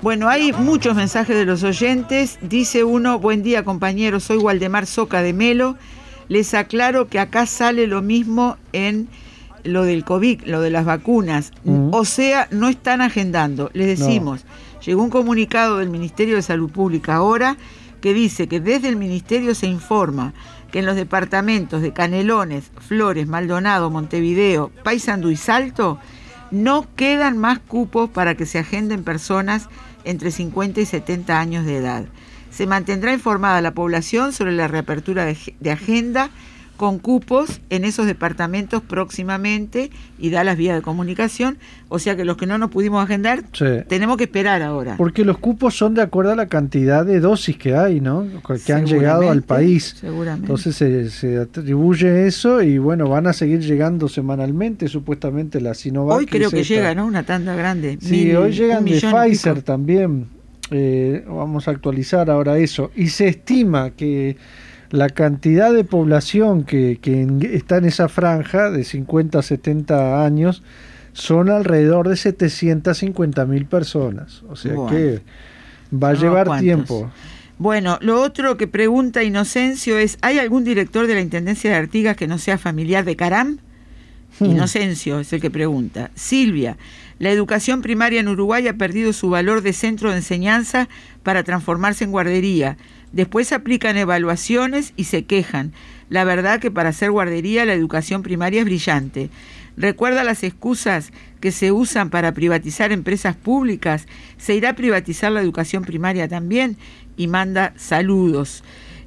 Bueno, hay muchos mensajes de los oyentes. Dice uno: buen día, compañeros, soy Waldemar Soca de Melo. Les aclaro que acá sale lo mismo en lo del COVID, lo de las vacunas. O sea, no están agendando. Les decimos, llegó un comunicado del Ministerio de Salud Pública ahora que dice que desde el Ministerio se informa que en los departamentos de Canelones, Flores, Maldonado, Montevideo, Paysandú y Salto no quedan más cupos para que se agenden personas entre 50 y 70 años de edad. Se mantendrá informada la población sobre la reapertura de agenda con cupos en esos departamentos próximamente y da las vías de comunicación, o sea que los que no nos pudimos agendar, tenemos que esperar ahora. Porque los cupos son de acuerdo a la cantidad de dosis que hay, ¿no? Que han llegado al país. Seguramente. Entonces se atribuye eso y bueno, van a seguir llegando semanalmente, supuestamente la Sinovac. Hoy creo que llega, ¿no? Una tanda grande. Sí, hoy llegan de Pfizer también. Vamos a actualizar ahora eso. Y se estima que la cantidad de población que está en esa franja de 50 a 70 años son alrededor de 750.000 personas. O sea que va a llevar tiempo. Bueno, lo otro que pregunta Inocencio es: ¿hay algún director de la Intendencia de Artigas que no sea familiar de Caram? Inocencio es el que pregunta. Silvia: la educación primaria en Uruguay ha perdido su valor de centro de enseñanza para transformarse en guardería. Después aplican evaluaciones y se quejan. La verdad que para ser guardería la educación primaria es brillante. ¿Recuerda las excusas que se usan para privatizar empresas públicas? ¿Se irá a privatizar la educación primaria también? Y manda saludos.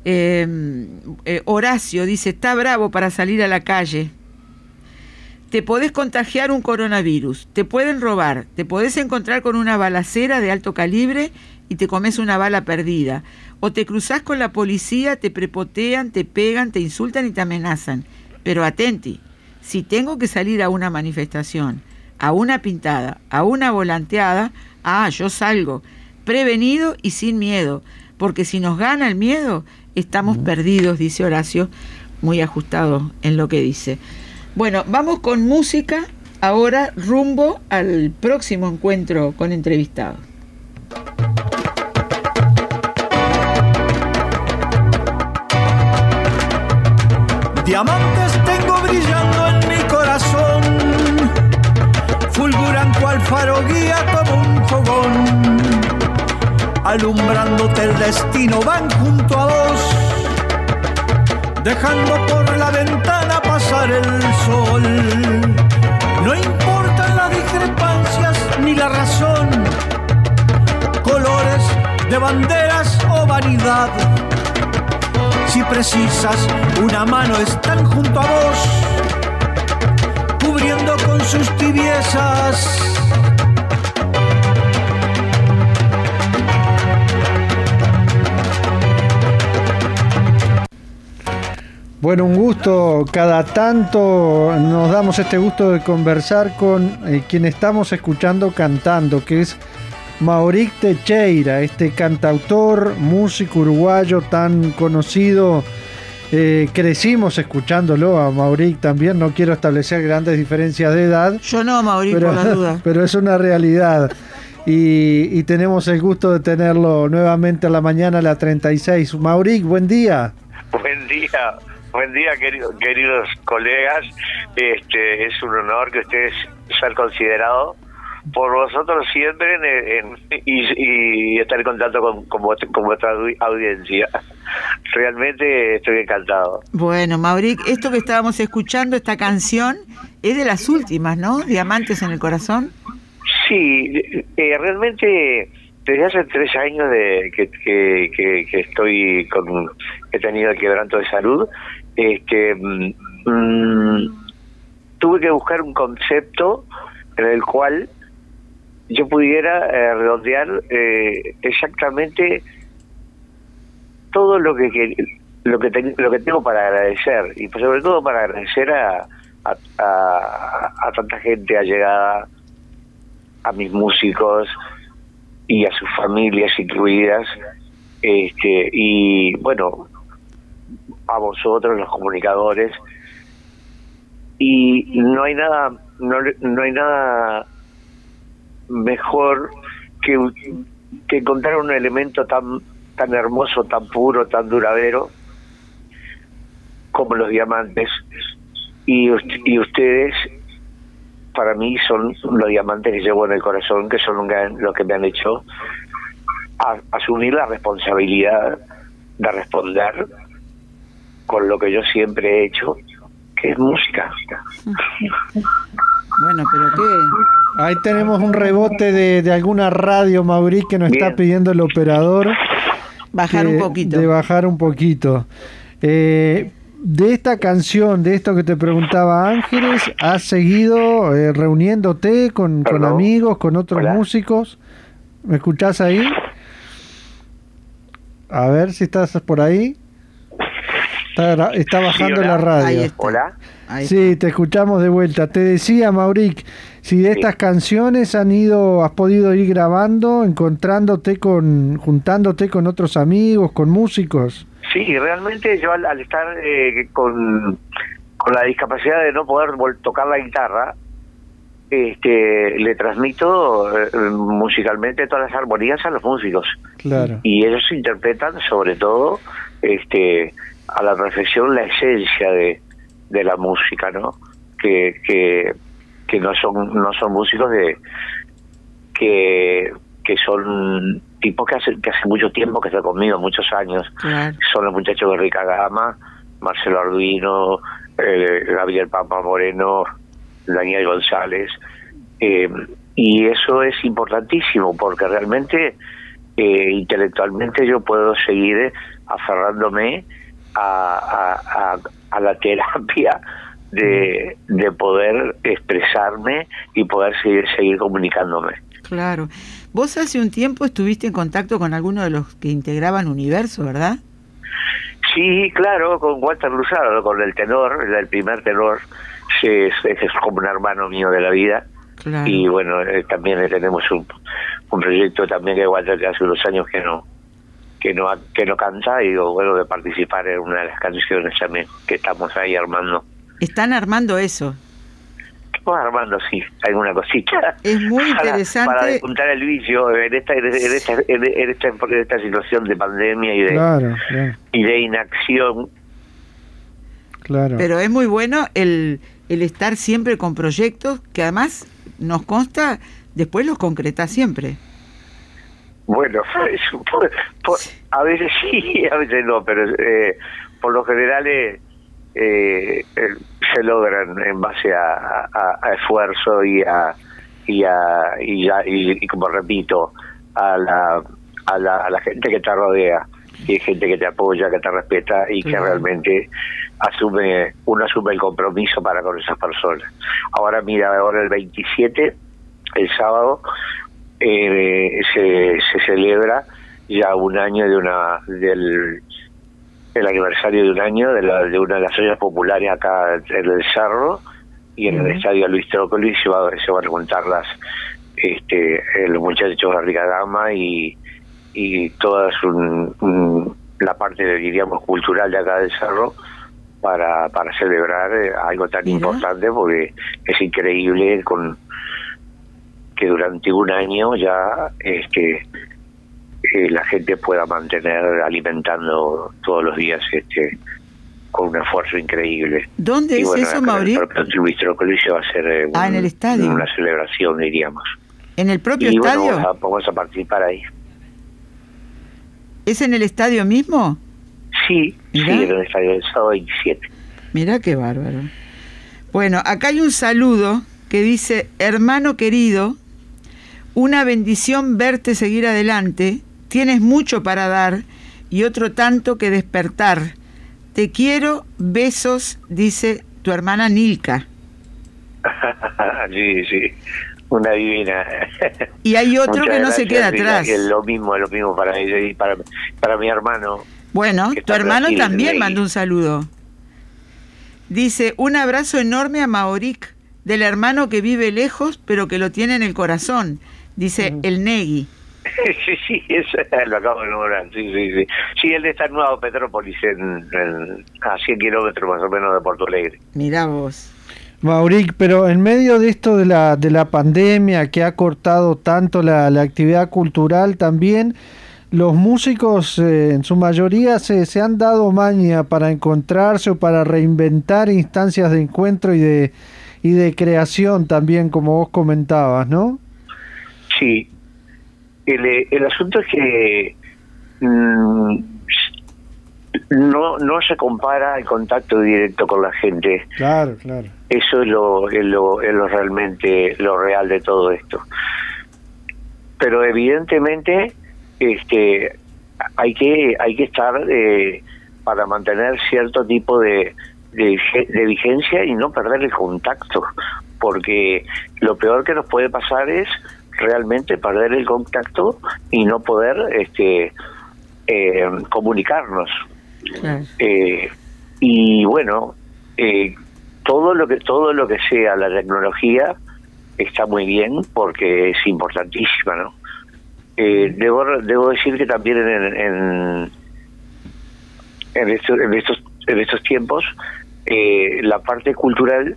Horacio dice: está bravo para salir a la calle. Te podés contagiar un coronavirus, te pueden robar, te podés encontrar con una balacera de alto calibre y te comes una bala perdida. O te cruzás con la policía, te prepotean, te pegan, te insultan y te amenazan. Pero atenti, si tengo que salir a una manifestación, a una pintada, a una volanteada, yo salgo, prevenido y sin miedo, porque si nos gana el miedo, estamos perdidos, dice Horacio, muy ajustado en lo que dice. Bueno, vamos con música, ahora rumbo al próximo encuentro con entrevistados. Diamantes tengo brillando en mi corazón, fulguran cual faro guía como un fogón, alumbrándote el destino van junto a vos, dejando por la ventana pasar el sol. No importan las discrepancias ni la razón, colores de banderas o vanidad. Si precisas una mano están junto a vos, cubriendo con sus tibiezas. Bueno, un gusto, cada tanto nos damos este gusto de conversar con quien estamos escuchando cantando, que es Mauric Teixeira, este cantautor, músico uruguayo tan conocido. Crecimos escuchándolo a Mauric también, no quiero establecer grandes diferencias de edad. Yo no, Mauric, por la duda. Pero es una realidad. Y tenemos el gusto de tenerlo nuevamente a la mañana a la 36. Mauric, buen día. Buen día, queridos colegas. Es un honor que ustedes sean considerados por vosotros siempre y estar en contacto con vuestra audiencia. Realmente estoy encantado. Bueno, Mauric, esto que estábamos escuchando, esta canción, es de las últimas, ¿no? Diamantes en el corazón. Sí, realmente desde hace 3 años que estoy he tenido el quebranto de salud. Tuve que buscar un concepto en el cual yo pudiera redondear exactamente todo lo que tengo para agradecer, y sobre todo para agradecer a tanta gente allegada, a mis músicos y a sus familias incluidas, y bueno, a vosotros los comunicadores. Y no hay nada mejor que encontraron un elemento tan hermoso, tan puro, tan duradero como los diamantes, y ustedes para mí son los diamantes que llevo en el corazón, que son los que me han hecho asumir la responsabilidad de responder con lo que yo siempre he hecho, que es música. Bueno, pero qué... Ahí tenemos un rebote de alguna radio, Mauric, que nos está pidiendo el operador. Bajar un poquito. De bajar un poquito. De esta canción, de esto que te preguntaba Ángeles, ¿has seguido reuniéndote con amigos, con otros músicos? ¿Me escuchás ahí? A ver si estás por ahí. Está bajando la radio. Ahí está. Hola. Ahí Sí, te escuchamos de vuelta. Te decía, Mauric, si de estas canciones has podido ir grabando, juntándote con otros amigos, con músicos. Sí, realmente yo al estar con la discapacidad de no poder tocar la guitarra, le transmito musicalmente todas las armonías a los músicos. Claro. Y ellos interpretan sobre todo a la perfección la esencia de la música, ¿no? Que no son músicos que son tipos que hace mucho tiempo que están conmigo, muchos años. Claro. Son los muchachos de Rica Gama, Marcelo Arduino, Gabriel Pampa Moreno, Daniel González, y eso es importantísimo porque realmente intelectualmente yo puedo seguir aferrándome a la terapia de poder expresarme y poder seguir comunicándome. Claro. Vos hace un tiempo estuviste en contacto con alguno de los que integraban Universo, ¿verdad? Sí, claro, con Walter Luzardo, con el tenor, el primer tenor, es como un hermano mío de la vida. Claro. Y bueno, también tenemos un proyecto también que Walter que hace unos años que no canta, y digo, bueno, de participar en una de las canciones también que estamos ahí armando. Están armando eso. Estamos armando, sí, alguna cosita. Es muy interesante. Para despuntar el vicio en esta situación de pandemia y de inacción. Claro. Pero es muy bueno el estar siempre con proyectos que además nos consta, después los concreta siempre. Bueno, a veces sí, a veces no, pero por lo general se logran en base a esfuerzo y como repito, a la gente que te rodea, y hay gente que te apoya, que te respeta y que realmente uno asume el compromiso para con esas personas. Ahora mira, ahora el 27, el sábado, se celebra ya un año el aniversario de un año de una de las ollas populares acá en el Cerro, y en el estadio Luis Trócoli se van a juntar los muchachos de Rica Gama y toda la parte, diríamos, cultural de acá del Cerro para celebrar algo tan importante, porque es increíble que durante un año ya la gente pueda mantener alimentando todos los días con un esfuerzo increíble. ¿Dónde es eso, Mauricio? En el Luis Trócoli se va a hacer en el estadio, una celebración, diríamos. ¿En el propio y estadio? Bueno, vamos a participar ahí. ¿Es en el estadio mismo? Sí, ¿Mirá? Sí, en el estadio del sábado 27. Mirá qué bárbaro. Bueno, acá hay un saludo que dice: hermano querido, una bendición verte seguir adelante, tienes mucho para dar y otro tanto que despertar. Te quiero, besos, dice tu hermana Nilka. Sí, una divina. Y hay otro Muchas que no se queda atrás. Es lo mismo para ella y para mi hermano. Bueno, tu hermano Brasil, también mandó un saludo. Dice: un abrazo enorme a Mauric, del hermano que vive lejos pero que lo tiene en el corazón. Dice el Negui. Sí, eso lo acabo de nombrar. Sí. Sí, él está en Nueva Petrópolis, a 100 kilómetros más o menos de Porto Alegre. Mirá vos. Mauric, pero en medio de esto de la pandemia que ha cortado tanto la actividad cultural, también los músicos en su mayoría se han dado maña para encontrarse o para reinventar instancias de encuentro y de creación también, como vos comentabas, ¿no? Sí. El asunto es que no se compara el contacto directo con la gente. Claro, claro. Eso es lo realmente, lo real de todo esto. Pero evidentemente hay que estar para mantener cierto tipo de vigencia y no perder el contacto, porque lo peor que nos puede pasar es realmente perder el contacto y no poder comunicarnos. Claro. Y bueno, todo lo que sea la tecnología está muy bien porque es importantísima, ¿no? Debo decir que también en estos tiempos la parte cultural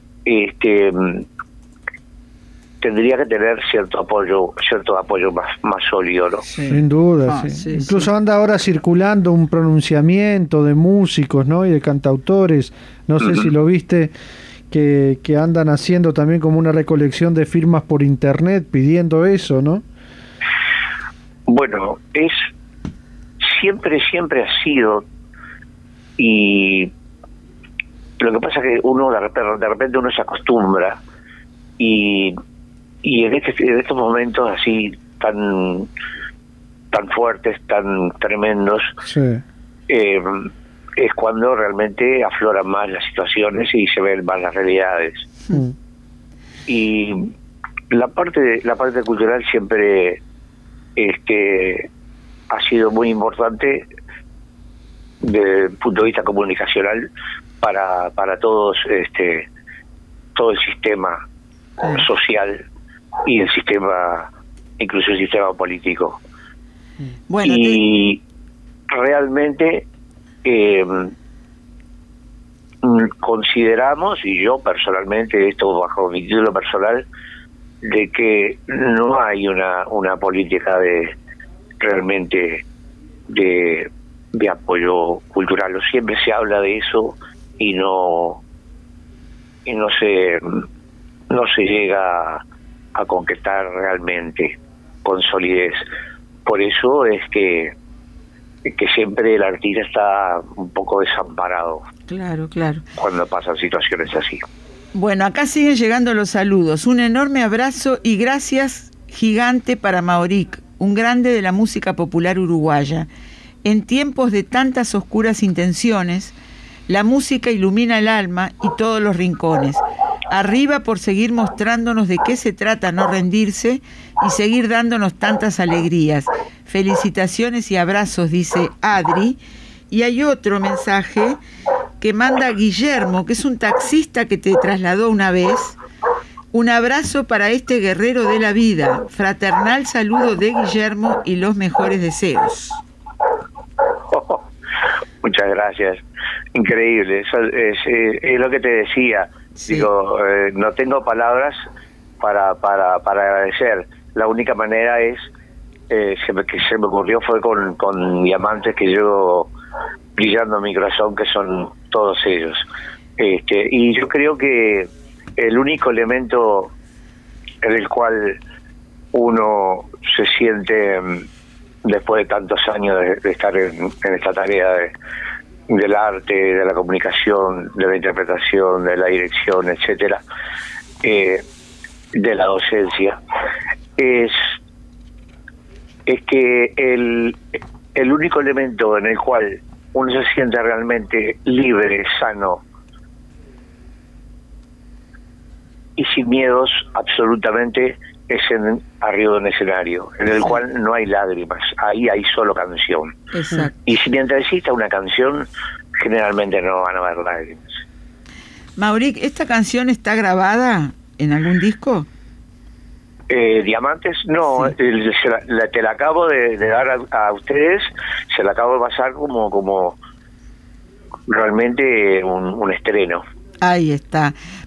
tendría que tener cierto apoyo más sólido, ¿no? Sí. Sin duda, sí. Sí, Incluso sí. anda ahora circulando un pronunciamiento de músicos, ¿no? Y de cantautores, no sé si lo viste, que andan haciendo también como una recolección de firmas por internet pidiendo eso, ¿no? Bueno, siempre ha sido, y lo que pasa es que uno de repente uno se acostumbra y en estos momentos así tan fuertes, tan tremendos, Sí. Es cuando realmente afloran más las situaciones y se ven más las realidades. Mm. Y la parte cultural siempre ha sido muy importante desde el punto de vista comunicacional para todos, todo el sistema social y el sistema, incluso el sistema político. Bueno, Y realmente consideramos, y yo personalmente, esto bajo mi título personal, de que no hay una política realmente de apoyo cultural. Siempre se habla de eso y no se llega a concretar realmente con solidez. Por eso es que siempre el artista está un poco desamparado claro. cuando pasan situaciones así. Bueno, acá siguen llegando los saludos. Un enorme abrazo y gracias gigante para Mauric, un grande de la música popular uruguaya. En tiempos de tantas oscuras intenciones, la música ilumina el alma y todos los rincones. Arriba por seguir mostrándonos de qué se trata no rendirse y seguir dándonos tantas alegrías. Felicitaciones y abrazos, dice Adri. Y hay otro mensaje que manda Guillermo, que es un taxista que te trasladó una vez. Un abrazo para este guerrero de la vida. Fraternal saludo de Guillermo y los mejores deseos. Muchas gracias. Increíble. Eso es lo que te decía. Sí. Digo, no tengo palabras para agradecer. La única manera es que se me ocurrió fue con diamantes que llevo brillando en mi corazón, que son todos ellos. Y yo creo que el único elemento en el cual uno se siente, después de tantos años de estar en esta tarea del arte, de la comunicación, de la interpretación, de la dirección, etcétera, de la docencia, es que el único elemento en el cual uno se siente realmente libre, sano y sin miedos absolutamente es arriba de un escenario, en el cual no hay lágrimas, ahí hay solo canción. Exacto. Y si mientras exista una canción, generalmente no van a haber lágrimas. Mauric, ¿esta canción está grabada en algún disco? Diamantes, no, Sí. te la acabo de dar a ustedes, se la acabo de pasar como realmente un estreno. Ahí está.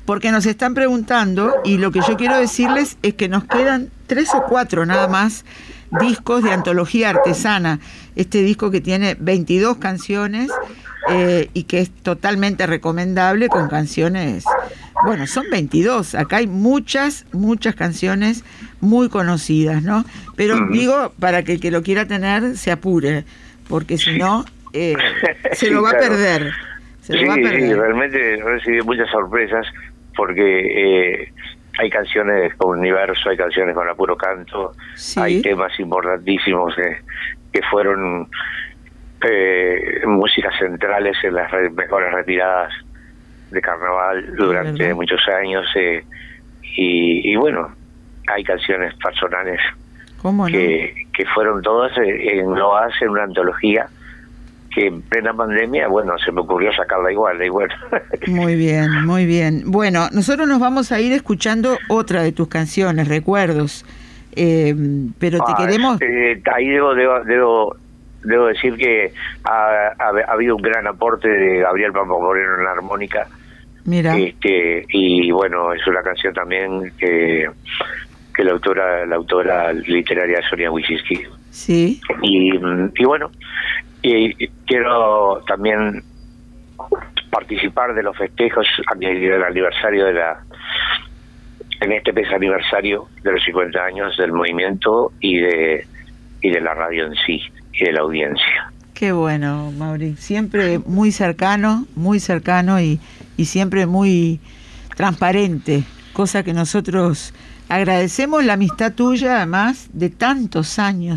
porque nos están preguntando, y lo que yo quiero decirles es que nos quedan 3 o 4 nada más discos de antología artesana. Este disco que tiene 22 canciones y que es totalmente recomendable, con canciones, bueno, son 22, acá hay muchas canciones muy conocidas, ¿no? Pero digo, para que el que lo quiera tener se apure, porque si no, se lo va a perder. Sí, realmente recibí muchas sorpresas, porque hay canciones con universo, hay canciones con apuro canto, hay temas importantísimos que fueron músicas centrales en las mejores retiradas de carnaval durante muchos años, y bueno, hay canciones personales que fueron todas englobadas en una antología que en plena pandemia, bueno, se me ocurrió sacarla igual, y bueno. Muy bien, muy bien. Bueno, nosotros nos vamos a ir escuchando otra de tus canciones, Recuerdos, pero te queremos... ahí debo decir que ha habido un gran aporte de Gabriel Pampa Moreno en la armónica. Mira. Y bueno, es una canción también que la autora literaria es Sonia Wisiski. Sí. Y bueno, y quiero también participar de los festejos del aniversario en este mes aniversario de los 50 años del movimiento y de la radio en sí y de la audiencia. Qué bueno, Mauri, siempre muy cercano y siempre muy transparente, cosa que nosotros agradecemos, la amistad tuya, además de tantos años.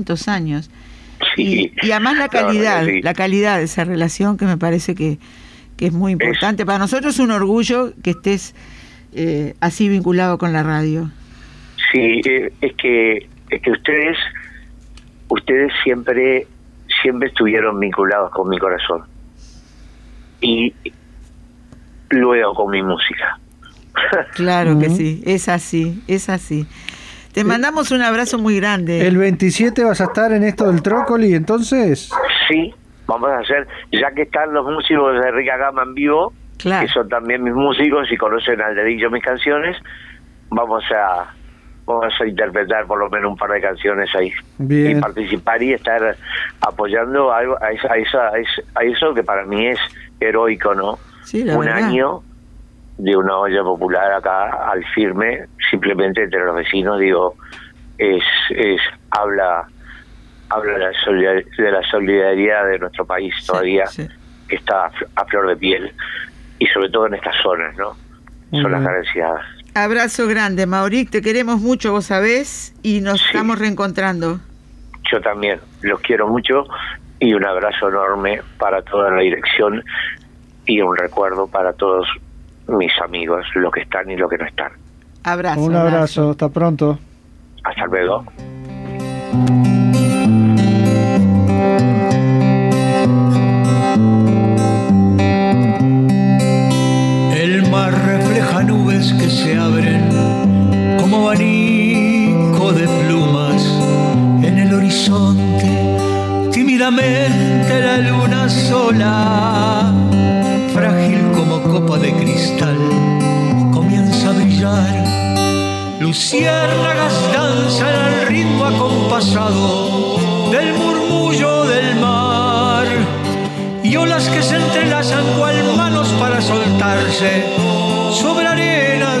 Sí, y además la calidad de esa relación, que me parece que es muy importante. Para nosotros es un orgullo que estés así vinculado con la radio. Sí, es que ustedes siempre estuvieron vinculados con mi corazón y luego con mi música. Claro que sí, es así. Te mandamos un abrazo muy grande. ¿El 27 vas a estar en esto del Trócoli, entonces? Sí, vamos a hacer, ya que están los músicos de rica gama en vivo, que son también mis músicos y conocen al dedillo mis canciones, vamos a interpretar por lo menos un par de canciones ahí. Bien. Y participar y estar apoyando a eso que para mí es heroico, ¿no? Sí, un verdad. Año de una olla popular acá al firme, simplemente entre los vecinos, digo, habla de la solidaridad de nuestro país todavía, que está a flor de piel, y sobre todo en estas zonas, ¿no? Zonas carenciadas. Abrazo grande, Mauric, te queremos mucho, vos sabés, y nos estamos reencontrando. Yo también, los quiero mucho, y un abrazo enorme para toda la dirección, y un recuerdo para todos mis amigos, los que están y los que no están. Abrazo. Un abrazo, hasta pronto. Hasta luego. El mar refleja nubes que se abren como abanico de plumas en el horizonte. Tímidamente la luna sola, frágil como copa de cristal, comienza a brillar. Luciérnagas danzan al ritmo acompasado del murmullo del mar, y olas que se entrelazan cual manos para soltarse sobre arena